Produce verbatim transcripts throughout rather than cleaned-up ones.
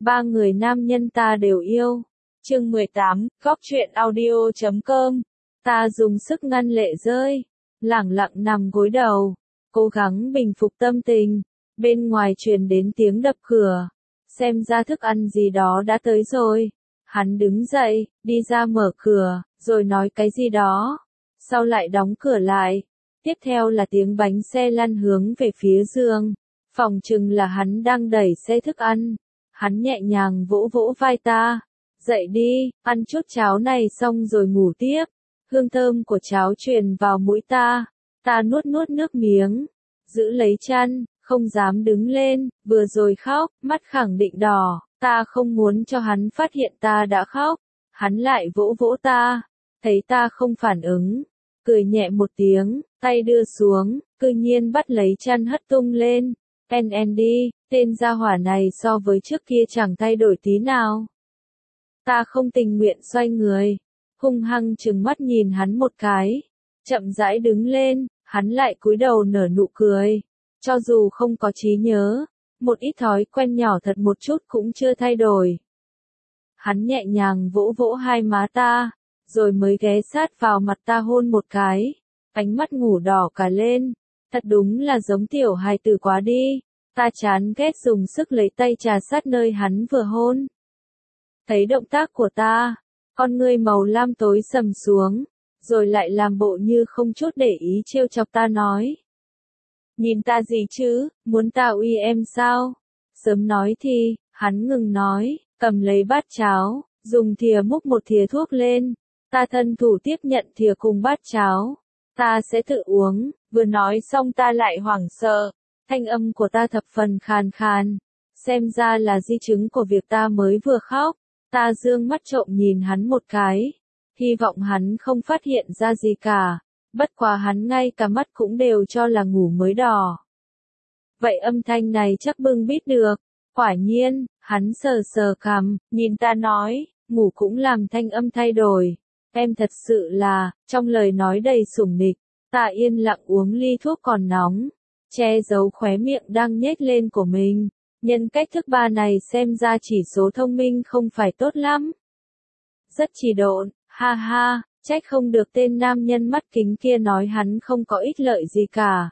Ba người nam nhân ta đều yêu. Chương mười tám, góc truyện audio chấm com. Ta dùng sức ngăn lệ rơi, lẳng lặng nằm gối đầu, cố gắng bình phục tâm tình. Bên ngoài truyền đến tiếng đập cửa, xem ra thức ăn gì đó đã tới rồi. Hắn đứng dậy, đi ra mở cửa, rồi nói cái gì đó, sau lại đóng cửa lại. Tiếp theo là tiếng bánh xe lăn hướng về phía giường, phòng chừng là hắn đang đẩy xe thức ăn. Hắn nhẹ nhàng vỗ vỗ vai ta, dậy đi, ăn chút cháo này xong rồi ngủ tiếp. Hương thơm của cháo truyền vào mũi ta, ta nuốt nuốt nước miếng, giữ lấy chăn, không dám đứng lên, vừa rồi khóc, mắt khẳng định đỏ, ta không muốn cho hắn phát hiện ta đã khóc. Hắn lại vỗ vỗ ta, thấy ta không phản ứng, cười nhẹ một tiếng, tay đưa xuống, cư nhiên bắt lấy chăn hất tung lên. en en đi, tên gia hỏa này so với trước kia chẳng thay đổi tí nào. Ta không tình nguyện xoay người, hung hăng trừng mắt nhìn hắn một cái, chậm rãi đứng lên, hắn lại cúi đầu nở nụ cười. Cho dù không có trí nhớ, một ít thói quen nhỏ thật một chút cũng chưa thay đổi. Hắn nhẹ nhàng vỗ vỗ hai má ta, rồi mới ghé sát vào mặt ta hôn một cái, ánh mắt ngủ đỏ cả lên, thật đúng là giống tiểu hài tử quá đi. Ta chán ghét dùng sức lấy tay trà sát nơi hắn vừa hôn. Thấy động tác của ta, con ngươi màu lam tối sầm xuống, rồi lại làm bộ như không chút để ý trêu chọc ta nói. Nhìn ta gì chứ, muốn ta uy em sao? Sớm nói thì, hắn ngừng nói, cầm lấy bát cháo, dùng thìa múc một thìa thuốc lên. Ta thân thủ tiếp nhận thìa cùng bát cháo. Ta sẽ tự uống, vừa nói xong ta lại hoảng sợ. Thanh âm của ta thập phần khàn khàn. Xem ra là di chứng của việc ta mới vừa khóc. Ta dương mắt trộm nhìn hắn một cái. Hy vọng hắn không phát hiện ra gì cả. Bất quá hắn ngay cả mắt cũng đều cho là ngủ mới đỏ. Vậy âm thanh này chắc bưng bít được. Quả nhiên, hắn sờ sờ cằm, nhìn ta nói, ngủ cũng làm thanh âm thay đổi. Em thật sự là, trong lời nói đầy sủng nịch, ta yên lặng uống ly thuốc còn nóng, che giấu khóe miệng đang nhếch lên của mình. Nhân cách thức ba này xem ra chỉ số thông minh không phải tốt lắm. Rất trì độn, ha ha, trách không được tên nam nhân mắt kính kia nói hắn không có ích lợi gì cả.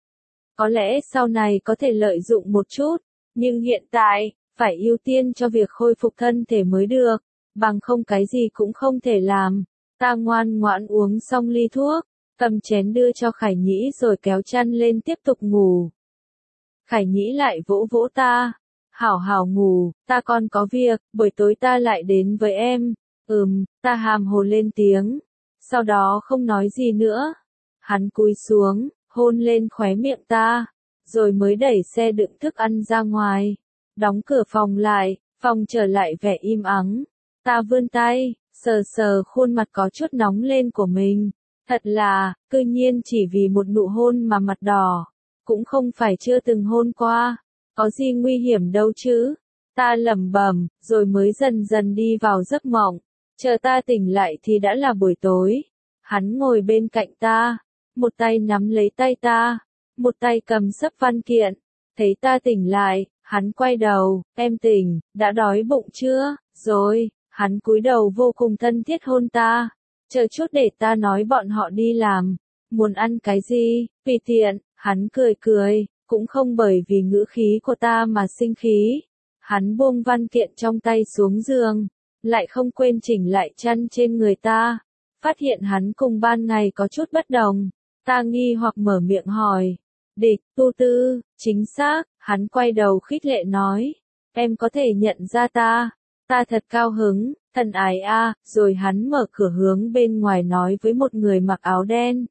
Có lẽ sau này có thể lợi dụng một chút, nhưng hiện tại, phải ưu tiên cho việc khôi phục thân thể mới được, bằng không cái gì cũng không thể làm. Ta ngoan ngoãn uống xong ly thuốc, cầm chén đưa cho Khải Nhĩ rồi kéo chăn lên tiếp tục ngủ. Khải Nhĩ lại vỗ vỗ ta, hảo hảo ngủ, ta còn có việc, buổi tối ta lại đến với em. Ừm, ta hàm hồ lên tiếng, sau đó không nói gì nữa. Hắn cúi xuống, hôn lên khóe miệng ta, rồi mới đẩy xe đựng thức ăn ra ngoài, đóng cửa phòng lại, phòng trở lại vẻ im ắng. Ta vươn tay, sờ sờ khuôn mặt có chút nóng lên của mình, thật là, cư nhiên chỉ vì một nụ hôn mà mặt đỏ, cũng không phải chưa từng hôn qua, có gì nguy hiểm đâu chứ. Ta lẩm bẩm, rồi mới dần dần đi vào giấc mộng. Chờ ta tỉnh lại thì đã là buổi tối. Hắn ngồi bên cạnh ta, một tay nắm lấy tay ta, một tay cầm sấp văn kiện. Thấy ta tỉnh lại, hắn quay đầu, em tỉnh, đã đói bụng chưa? Rồi, hắn cúi đầu vô cùng thân thiết hôn ta. Chờ chút để ta nói bọn họ đi làm. Muốn ăn cái gì? Tùy tiện, hắn cười cười, cũng không bởi vì ngữ khí của ta mà sinh khí. Hắn buông văn kiện trong tay xuống giường, lại không quên chỉnh lại chăn trên người ta. Phát hiện hắn cùng ban ngày có chút bất đồng. Ta nghi hoặc mở miệng hỏi. Địch, tu tư, chính xác, hắn quay đầu khích lệ nói. Em có thể nhận ra ta. Ta thật cao hứng, thân ái a, rồi hắn mở cửa hướng bên ngoài nói với một người mặc áo đen.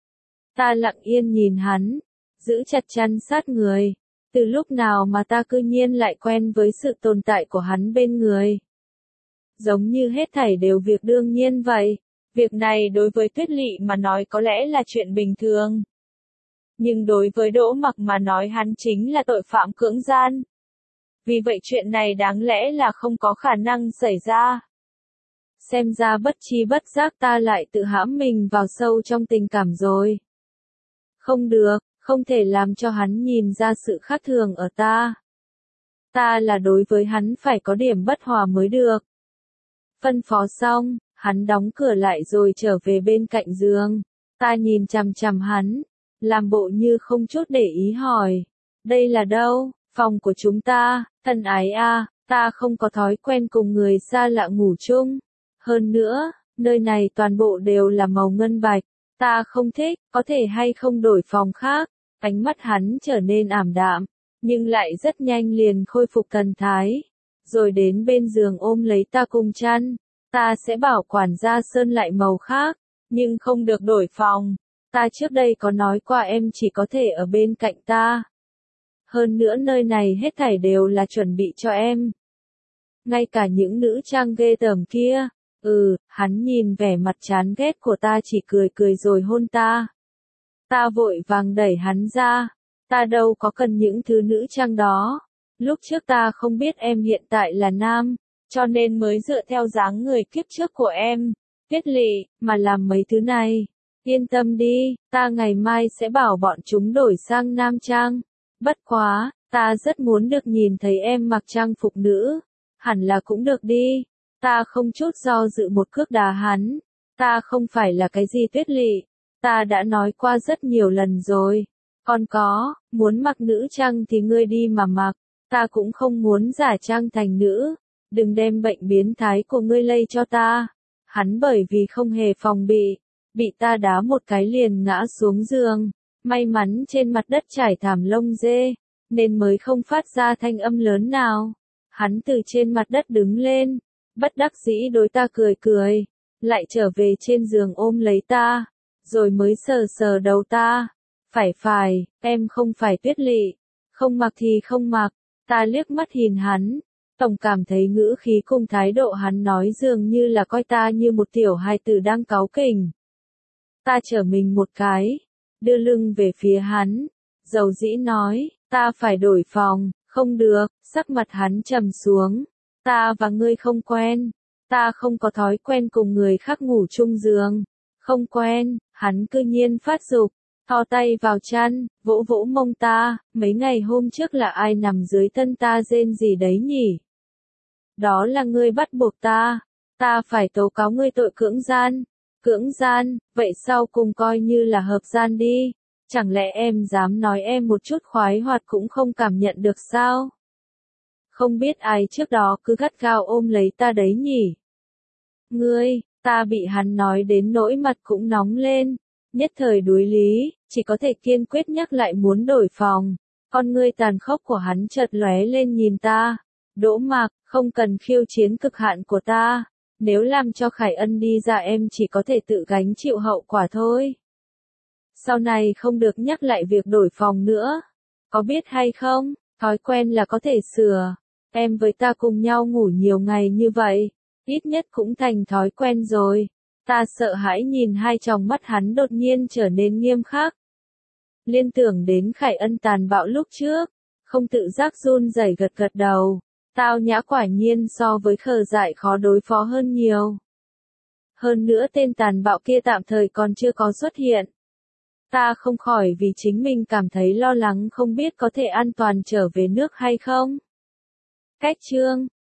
Ta lặng yên nhìn hắn, giữ chặt chăn sát người. Từ lúc nào mà ta cư nhiên lại quen với sự tồn tại của hắn bên người. Giống như hết thảy đều việc đương nhiên vậy. Việc này đối với Tuyết Lị mà nói có lẽ là chuyện bình thường. Nhưng đối với Đỗ Mặc mà nói hắn chính là tội phạm cưỡng gian. Vì vậy chuyện này đáng lẽ là không có khả năng xảy ra. Xem ra bất chi bất giác ta lại tự hãm mình vào sâu trong tình cảm rồi. Không được, không thể làm cho hắn nhìn ra sự khác thường ở ta. Ta là đối với hắn phải có điểm bất hòa mới được. Phân phó xong, hắn đóng cửa lại rồi trở về bên cạnh giường. Ta nhìn chằm chằm hắn, làm bộ như không chút để ý hỏi. Đây là đâu? Phòng của chúng ta, thân ái a, ta không có thói quen cùng người xa lạ ngủ chung. Hơn nữa, nơi này toàn bộ đều là màu ngân bạch. Ta không thích, có thể hay không đổi phòng khác. Ánh mắt hắn trở nên ảm đạm, nhưng lại rất nhanh liền khôi phục thần thái. Rồi đến bên giường ôm lấy ta cùng chăn. Ta sẽ bảo quản gia sơn lại màu khác, nhưng không được đổi phòng. Ta trước đây có nói qua em chỉ có thể ở bên cạnh ta. Hơn nữa nơi này hết thảy đều là chuẩn bị cho em. Ngay cả những nữ trang ghê tởm kia. Ừ, hắn nhìn vẻ mặt chán ghét của ta chỉ cười cười rồi hôn ta. Ta vội vàng đẩy hắn ra. Ta đâu có cần những thứ nữ trang đó. Lúc trước ta không biết em hiện tại là nam, cho nên mới dựa theo dáng người kiếp trước của em, Tuyết Lị, mà làm mấy thứ này. Yên tâm đi, ta ngày mai sẽ bảo bọn chúng đổi sang nam trang. Bất quá, ta rất muốn được nhìn thấy em mặc trang phục nữ. Hẳn là cũng được đi. Ta không chút do dự một cước đá hắn. Ta không phải là cái gì Tuyết Lị. Ta đã nói qua rất nhiều lần rồi. Còn có, muốn mặc nữ trang thì ngươi đi mà mặc. Ta cũng không muốn giả trang thành nữ. Đừng đem bệnh biến thái của ngươi lây cho ta. Hắn bởi vì không hề phòng bị, bị ta đá một cái liền ngã xuống giường. May mắn trên mặt đất trải thảm lông dê, nên mới không phát ra thanh âm lớn nào. Hắn từ trên mặt đất đứng lên, bất đắc dĩ đối ta cười cười, lại trở về trên giường ôm lấy ta, rồi mới sờ sờ đầu ta. Phải phải, em không phải Tuyết Lị, không mặc thì không mặc. Ta liếc mắt nhìn hắn, tổng cảm thấy ngữ khí cùng thái độ hắn nói dường như là coi ta như một tiểu hài tử đang cáu kỉnh. Ta trở mình một cái, đưa lưng về phía hắn, dầu dĩ nói, ta phải đổi phòng, không được. Sắc mặt hắn trầm xuống. Ta và ngươi không quen, ta không có thói quen cùng người khác ngủ chung giường. Không quen, hắn cư nhiên phát dục, thò tay vào chăn, vỗ vỗ mông ta. Mấy ngày hôm trước là ai nằm dưới thân ta rên gì đấy nhỉ? Đó là ngươi bắt buộc ta, ta phải tố cáo ngươi tội cưỡng gian. Cưỡng gian, vậy sau cùng coi như là hợp gian đi. Chẳng lẽ em dám nói em một chút khoái hoạt cũng không cảm nhận được sao? Không biết ai trước đó cứ gắt gao ôm lấy ta đấy nhỉ? Ngươi, ta bị hắn nói đến nỗi mặt cũng nóng lên. Nhất thời đuối lý, chỉ có thể kiên quyết nhắc lại muốn đổi phòng. Con ngươi tàn khốc của hắn chợt lóe lên nhìn ta. Đỗ Mạc, không cần khiêu chiến cực hạn của ta. Nếu làm cho Khải Ân đi ra em chỉ có thể tự gánh chịu hậu quả thôi. Sau này không được nhắc lại việc đổi phòng nữa. Có biết hay không, thói quen là có thể sửa. Em với ta cùng nhau ngủ nhiều ngày như vậy, ít nhất cũng thành thói quen rồi. Ta sợ hãi nhìn hai tròng mắt hắn đột nhiên trở nên nghiêm khắc. Liên tưởng đến Khải Ân tàn bạo lúc trước, không tự giác run rẩy gật gật đầu. Tao nhã quả nhiên so với Khờ Dại khó đối phó hơn nhiều. Hơn nữa tên tàn bạo kia tạm thời còn chưa có xuất hiện. Ta không khỏi vì chính mình cảm thấy lo lắng không biết có thể an toàn trở về nước hay không. Cách chương